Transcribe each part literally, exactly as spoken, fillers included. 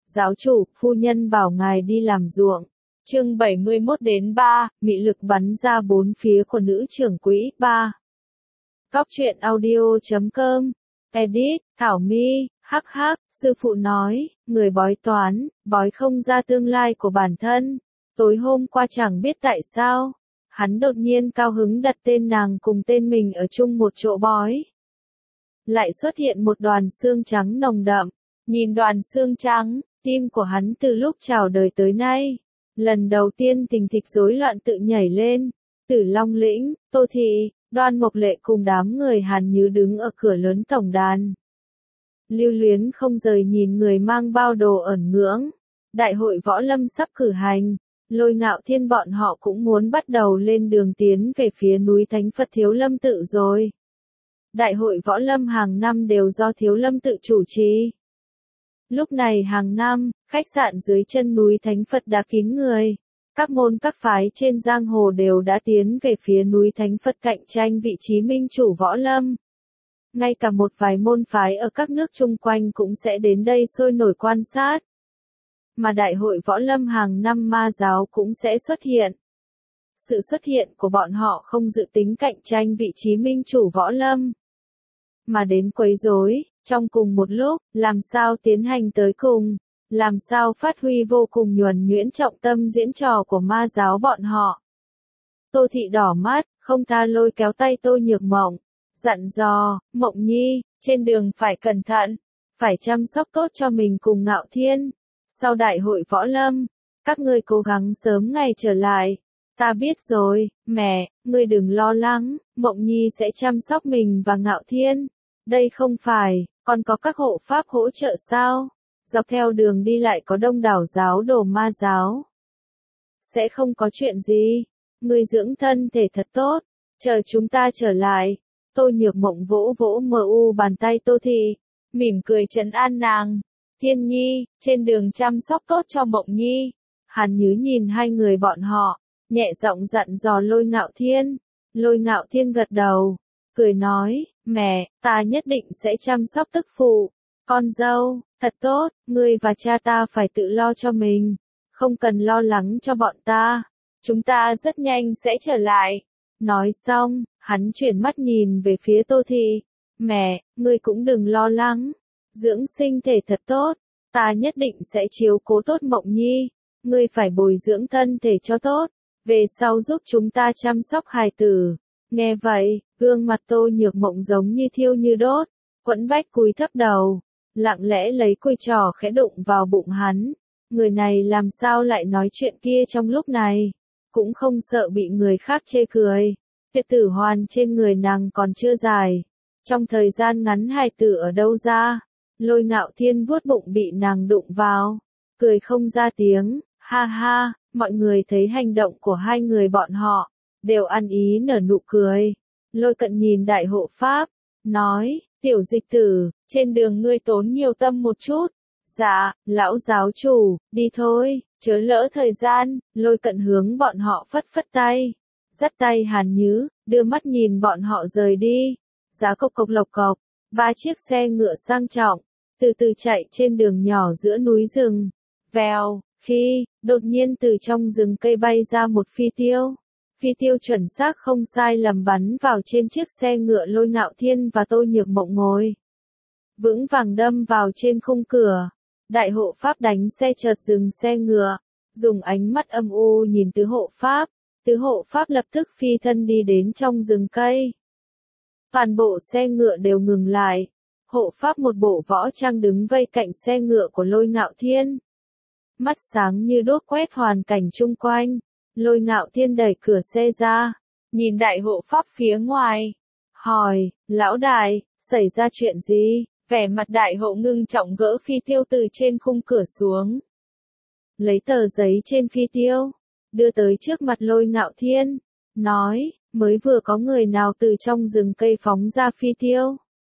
Giáo chủ, phu nhân bảo ngài đi làm ruộng. Chương bảy mươi mốt đến ba, mị lực bắn ra bốn phía của nữ trưởng quỹ. ba. Góc truyện audio chấm com. Edit, Thảo My, hắc hắc, sư phụ nói, người bói toán, bói không ra tương lai của bản thân. Tối hôm qua chẳng biết tại sao, hắn đột nhiên cao hứng đặt tên nàng cùng tên mình ở chung một chỗ bói. Lại xuất hiện một đoàn xương trắng nồng đậm, nhìn đoàn xương trắng, tim của hắn từ lúc chào đời tới nay, lần đầu tiên tình thịch rối loạn tự nhảy lên. Tử Long Lĩnh, Tô Thị, Đoan Mộc Lệ cùng đám người Hàn Nhứ đứng ở cửa lớn tổng đàn. Lưu luyến không rời nhìn người mang bao đồ ẩn ngưỡng. Đại hội võ lâm sắp cử hành, Lôi Ngạo Thiên bọn họ cũng muốn bắt đầu lên đường tiến về phía núi Thánh Phật Thiếu Lâm Tự rồi. Đại hội võ lâm hàng năm đều do Thiếu Lâm Tự chủ trì. Lúc này hàng năm, khách sạn dưới chân núi Thánh Phật đã kín người. Các môn các phái trên giang hồ đều đã tiến về phía núi Thánh Phật cạnh tranh vị trí minh chủ võ lâm. Ngay cả một vài môn phái ở các nước chung quanh cũng sẽ đến đây sôi nổi quan sát. Mà đại hội võ lâm hàng năm ma giáo cũng sẽ xuất hiện. Sự xuất hiện của bọn họ không dự tính cạnh tranh vị trí minh chủ võ lâm, mà đến quấy rối, trong cùng một lúc, làm sao tiến hành tới cùng, làm sao phát huy vô cùng nhuần nhuyễn trọng tâm diễn trò của ma giáo bọn họ. Tô Thị đỏ mắt, không tha lôi kéo tay Tô Nhược Mộng, dặn dò, Mộng Nhi, trên đường phải cẩn thận, phải chăm sóc tốt cho mình cùng Ngạo Thiên. Sau đại hội võ lâm, các ngươi cố gắng sớm ngày trở lại. Ta biết rồi, mẹ, ngươi đừng lo lắng, Mộng Nhi sẽ chăm sóc mình và Ngạo Thiên. Đây không phải, còn có các hộ pháp hỗ trợ sao? Dọc theo đường đi lại có đông đảo giáo đồ ma giáo. Sẽ không có chuyện gì, ngươi dưỡng thân thể thật tốt, chờ chúng ta trở lại. Tô Nhược Mộng vỗ vỗ mờ u bàn tay Tô Thị, mỉm cười trấn an nàng. Thiên Nhi, trên đường chăm sóc tốt cho Mộng Nhi. Hàn Nhứ nhìn hai người bọn họ, nhẹ giọng dặn dò Lôi Ngạo Thiên. Lôi Ngạo Thiên gật đầu, cười nói, mẹ, ta nhất định sẽ chăm sóc tức phụ. Con dâu, thật tốt, ngươi và cha ta phải tự lo cho mình, không cần lo lắng cho bọn ta. Chúng ta rất nhanh sẽ trở lại. Nói xong, hắn chuyển mắt nhìn về phía Tô Thị. Mẹ, ngươi cũng đừng lo lắng. Dưỡng sinh thể thật tốt, ta nhất định sẽ chiếu cố tốt Mộng Nhi. Ngươi phải bồi dưỡng thân thể cho tốt, về sau giúp chúng ta chăm sóc hài tử. Nghe vậy, gương mặt Tô Nhược Mộng giống như thiêu như đốt, Quẫn Bách cúi thấp đầu, lặng lẽ lấy cùi trỏ khẽ đụng vào bụng hắn. Người này làm sao lại nói chuyện kia trong lúc này, cũng không sợ bị người khác chê cười. Tiệt tử hoàn trên người nàng còn chưa dài, trong thời gian ngắn hài tử ở đâu ra. Lôi Ngạo Thiên vuốt bụng bị nàng đụng vào, cười không ra tiếng, ha ha. Mọi người thấy hành động của hai người bọn họ, đều ăn ý nở nụ cười. Lôi Cận nhìn đại hộ pháp, nói, tiểu dịch tử, trên đường ngươi tốn nhiều tâm một chút. Dạ, lão giáo chủ, đi thôi, chớ lỡ thời gian. Lôi Cận hướng bọn họ phất phất tay, dắt tay Hàn Nhứ, đưa mắt nhìn bọn họ rời đi. Giá cộc cộc lộc cộc, ba chiếc xe ngựa sang trọng, từ từ chạy trên đường nhỏ giữa núi rừng. Vèo, khi, đột nhiên từ trong rừng cây bay ra một phi tiêu. Phi tiêu chuẩn xác không sai lầm bắn vào trên chiếc xe ngựa Lôi Ngạo Thiên và Tô Nhược Mộng ngồi. Vững vàng đâm vào trên khung cửa. Đại hộ pháp đánh xe chợt dừng xe ngựa, dùng ánh mắt âm u nhìn tứ hộ pháp. Tứ hộ pháp lập tức phi thân đi đến trong rừng cây. Toàn bộ xe ngựa đều ngừng lại. Hộ pháp một bộ võ trang đứng vây cạnh xe ngựa của Lôi Ngạo Thiên. Mắt sáng như đuốc quét hoàn cảnh chung quanh. Lôi Ngạo Thiên đẩy cửa xe ra, nhìn đại hộ pháp phía ngoài, hỏi, lão đại, xảy ra chuyện gì? Vẻ mặt đại hộ ngưng trọng gỡ phi tiêu từ trên khung cửa xuống. Lấy tờ giấy trên phi tiêu, đưa tới trước mặt Lôi Ngạo Thiên, nói, mới vừa có người nào từ trong rừng cây phóng ra phi tiêu.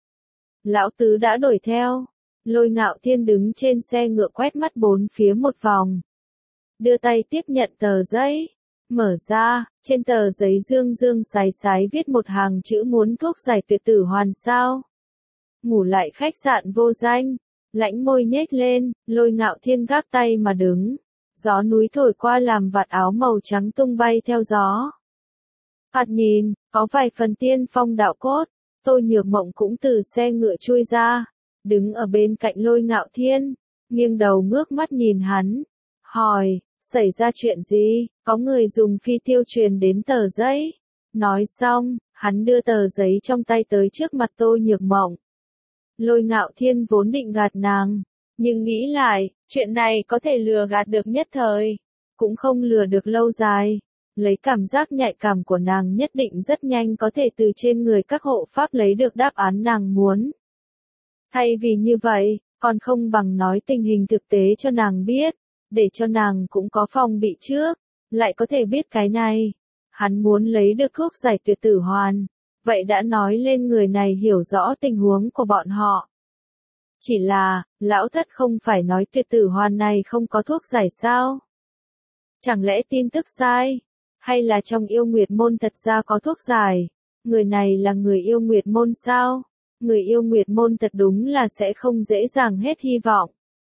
Lão tứ đã đuổi theo. Lôi Ngạo Thiên đứng trên xe ngựa quét mắt bốn phía một vòng. Đưa tay tiếp nhận tờ giấy. Mở ra, trên tờ giấy dương dương sái sái viết một hàng chữ muốn thuốc giải tuyệt tử hoàn sao. Ngủ lại khách sạn vô danh. lãnh môi nhếch lên, Lôi Ngạo Thiên gác tay mà đứng. Gió núi thổi qua làm vạt áo màu trắng tung bay theo gió. Thoạt nhìn, có vài phần tiên phong đạo cốt. Tô Nhược Mộng cũng từ xe ngựa chui ra, đứng ở bên cạnh Lôi Ngạo Thiên, nghiêng đầu ngước mắt nhìn hắn, hỏi, xảy ra chuyện gì, có người dùng phi tiêu truyền đến tờ giấy. Nói xong, hắn đưa tờ giấy trong tay tới trước mặt Tô Nhược Mộng. Lôi Ngạo Thiên vốn định gạt nàng, nhưng nghĩ lại, chuyện này có thể lừa gạt được nhất thời, cũng không lừa được lâu dài. Lấy cảm giác nhạy cảm của nàng nhất định rất nhanh có thể từ trên người các hộ pháp lấy được đáp án nàng muốn. Thay vì như vậy, còn không bằng nói tình hình thực tế cho nàng biết, để cho nàng cũng có phòng bị trước, lại có thể biết cái này. Hắn muốn lấy được thuốc giải tuyệt tử hoàn, vậy đã nói lên người này hiểu rõ tình huống của bọn họ. Chỉ là, lão thất không phải nói tuyệt tử hoàn này không có thuốc giải sao? Chẳng lẽ tin tức sai? Hay là trong yêu nguyệt môn thật ra có thuốc giải? Người này là người yêu nguyệt môn sao? Người yêu nguyệt môn thật đúng là sẽ không dễ dàng hết hy vọng.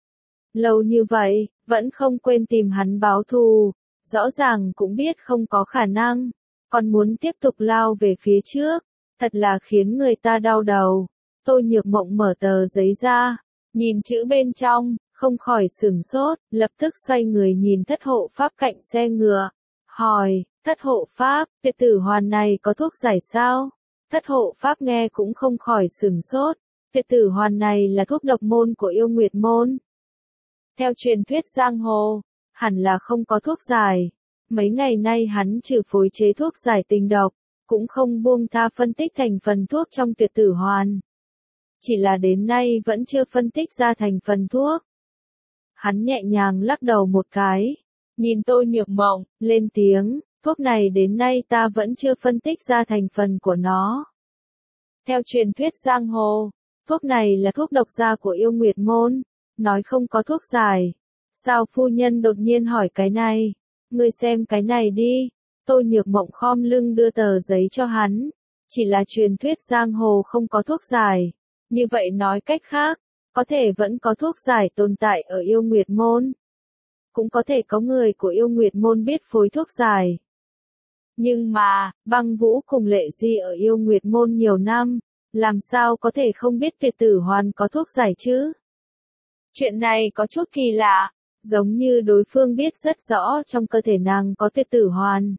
Lâu như vậy, vẫn không quên tìm hắn báo thù, rõ ràng cũng biết không có khả năng, còn muốn tiếp tục lao về phía trước, thật là khiến người ta đau đầu. Tô Nhược Mộng mở tờ giấy ra, nhìn chữ bên trong, không khỏi sửng sốt, lập tức xoay người nhìn thất hộ pháp cạnh xe ngựa, hỏi, thất hộ pháp, tuyệt tử hoàn này có thuốc giải sao? Thất hộ pháp nghe cũng không khỏi sửng sốt, tuyệt tử hoàn này là thuốc độc môn của yêu nguyệt môn. Theo truyền thuyết giang hồ, hẳn là không có thuốc giải. Mấy ngày nay hắn trừ phối chế thuốc giải tình độc, cũng không buông tha phân tích thành phần thuốc trong tuyệt tử hoàn. Chỉ là đến nay vẫn chưa phân tích ra thành phần thuốc. Hắn nhẹ nhàng lắc đầu một cái, nhìn Tô Nhược Mộng, lên tiếng, thuốc này đến nay ta vẫn chưa phân tích ra thành phần của nó. Theo truyền thuyết giang hồ, thuốc này là thuốc độc gia của yêu nguyệt môn, nói không có thuốc giải. Sao phu nhân đột nhiên hỏi cái này? Ngươi xem cái này đi. Tô Nhược Mộng khom lưng đưa tờ giấy cho hắn. Chỉ là truyền thuyết giang hồ không có thuốc giải. Như vậy nói cách khác, có thể vẫn có thuốc giải tồn tại ở yêu nguyệt môn. Cũng có thể có người của yêu nguyệt môn biết phối thuốc giải. Nhưng mà, Băng Vũ cùng Lệ Di ở yêu nguyệt môn nhiều năm, làm sao có thể không biết tuyệt tử hoàn có thuốc giải chứ? Chuyện này có chút kỳ lạ, giống như đối phương biết rất rõ trong cơ thể nàng có tuyệt tử hoàn.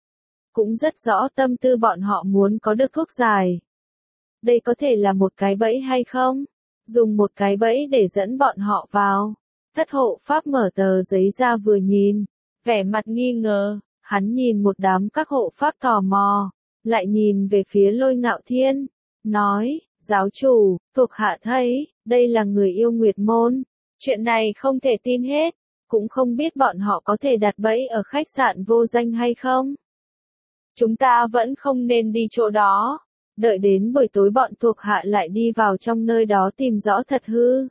Cũng rất rõ tâm tư bọn họ muốn có được thuốc giải. Đây có thể là một cái bẫy hay không? Dùng một cái bẫy để dẫn bọn họ vào. Thất hộ pháp mở tờ giấy ra vừa nhìn, vẻ mặt nghi ngờ, hắn nhìn một đám các hộ pháp tò mò, lại nhìn về phía Lôi Ngạo Thiên, nói, giáo chủ, thuộc hạ thấy, đây là người yêu nguyệt môn, chuyện này không thể tin hết, cũng không biết bọn họ có thể đặt bẫy ở khách sạn vô danh hay không. Chúng ta vẫn không nên đi chỗ đó, đợi đến buổi tối bọn thuộc hạ lại đi vào trong nơi đó tìm rõ thật hư.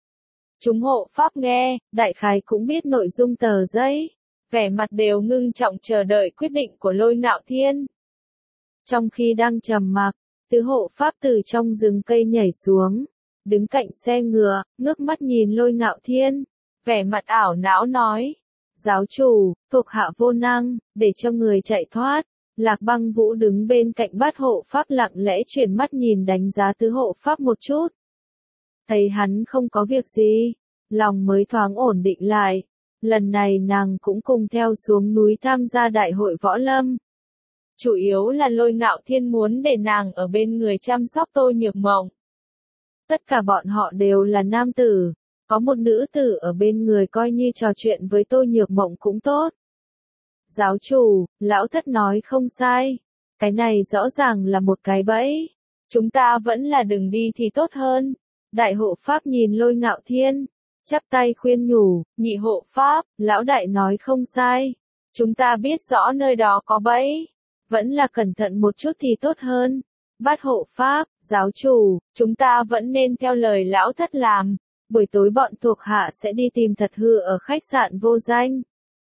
Chúng hộ pháp nghe, đại khái cũng biết nội dung tờ giấy, vẻ mặt đều ngưng trọng chờ đợi quyết định của Lôi Ngạo Thiên. Trong khi đang trầm mặc, tứ hộ pháp từ trong rừng cây nhảy xuống, đứng cạnh xe ngựa, ngước mắt nhìn Lôi Ngạo Thiên, vẻ mặt ảo não nói, giáo chủ, thuộc hạ vô năng, để cho người chạy thoát. Lạc Băng Vũ đứng bên cạnh bát hộ pháp lặng lẽ chuyển mắt nhìn đánh giá tứ hộ pháp một chút. Thấy hắn không có việc gì, lòng mới thoáng ổn định lại. Lần này nàng cũng cùng theo xuống núi tham gia đại hội võ lâm. Chủ yếu là Lôi Ngạo Thiên muốn để nàng ở bên người chăm sóc Tô Nhược Mộng. Tất cả bọn họ đều là nam tử, có một nữ tử ở bên người coi như trò chuyện với Tô Nhược Mộng cũng tốt. Giáo chủ, lão thất nói không sai, cái này rõ ràng là một cái bẫy, chúng ta vẫn là đừng đi thì tốt hơn. Đại hộ pháp nhìn Lôi Ngạo Thiên, chắp tay khuyên nhủ, nhị hộ pháp, lão đại nói không sai, chúng ta biết rõ nơi đó có bẫy, vẫn là cẩn thận một chút thì tốt hơn. Bát hộ pháp, giáo chủ, chúng ta vẫn nên theo lời lão thất làm, buổi tối bọn thuộc hạ sẽ đi tìm thật hư ở khách sạn vô danh.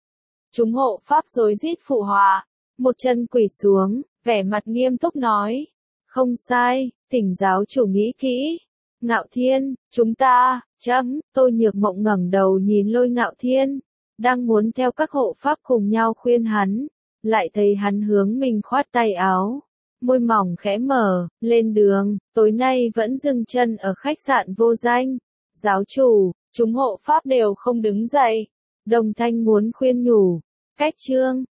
Chúng hộ pháp rối rít phụ họa, một chân quỳ xuống, vẻ mặt nghiêm túc nói, không sai, thỉnh giáo chủ nghĩ kỹ. Ngạo Thiên, chúng ta, chấm, Tôi Nhược Mộng ngẩng đầu nhìn Lôi Ngạo Thiên, đang muốn theo các hộ pháp cùng nhau khuyên hắn, lại thấy hắn hướng mình khoát tay áo, môi mỏng khẽ mở, lên đường, tối nay vẫn dừng chân ở khách sạn vô danh. Giáo chủ, chúng hộ pháp đều không đứng dậy. Đồng Thanh muốn khuyên nhủ, cách trương,